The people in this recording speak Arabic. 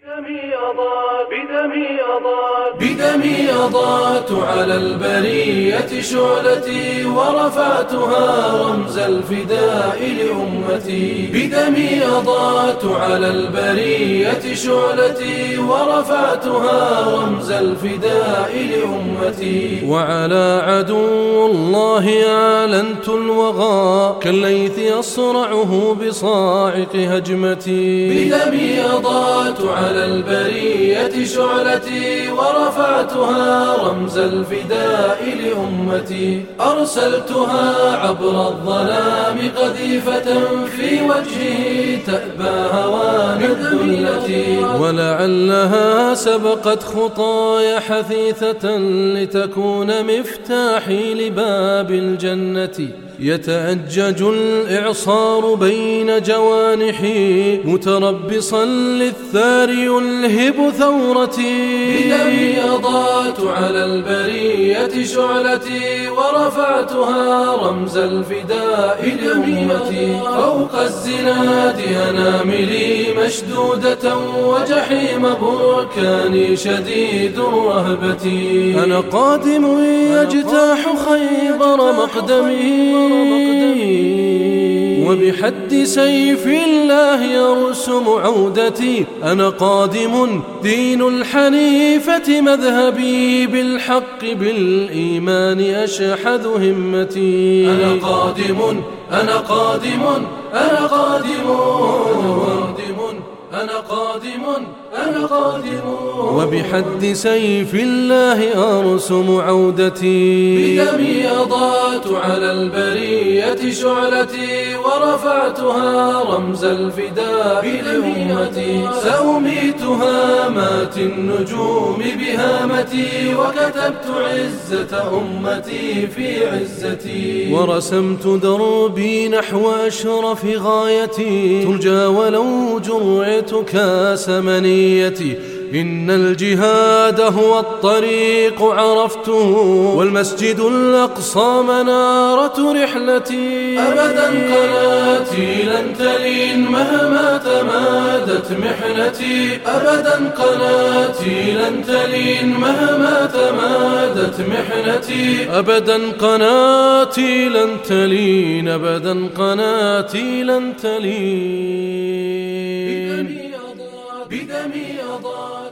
بدمي أضاءت على البرية شعلتي ورفعتها رمز الفداء لأمتي. بدمي أضاءت على البرية شعلتي ورفعتها رمز الفداء لأمتي. وعلى عدو الله أعلنت الوغى كالليث يصرعه بصاعق هجمتي. بدمي أضاءت على البرية شعلتي ورفعتها رمز الفداء لأمتي. أرسلتها عبر الظلام قذيفة في وجهي تأبى هوان الذلة. ولعلها سبقت خطاي حثيثة لتكون مفتاحي لباب الجنة. يتأجج الإعصار بين جوانحي متربصا للثار يلهب ثورتي. بدمي أضاءت على البرية شعلتي ورفعتها رمز الفداء لأمتي. فوق الزناد أناملي مشدودة وجحيم بركاني شديد رهبتي. أنا قادم يجتاح خيبر مقدمي وبحد سيف الله يرسم عودتي. أنا قادم دين الحنيفة مذهبي بالحق بالإيمان أشحذ همتي. أنا قادم أنا قادم أنا قادم أنا قادم أنا قادم وبحد سيف الله أرسم عودتي. بدمي أضاءت على البرية شعلتي ورفعتها رمز الفداء لأمتي. سأميت هامات النجوم بهامتي وكتبت عزة أمتي في عزتي. ورسمت دربي نحو أشرف غايتي ترجى ولو جرعت كاس منيتي. إن الجهاد هو الطريق عرفته والمسجد الأقصى منارة رحلتي. أبدا قناتي لن تلين مهما تمادت محنتي. أبدا قناتي لن تلين مهما تمادت محنتي. أبدا قناتي لن تلين أبدا قناتي لن تلين. بدمي أضاء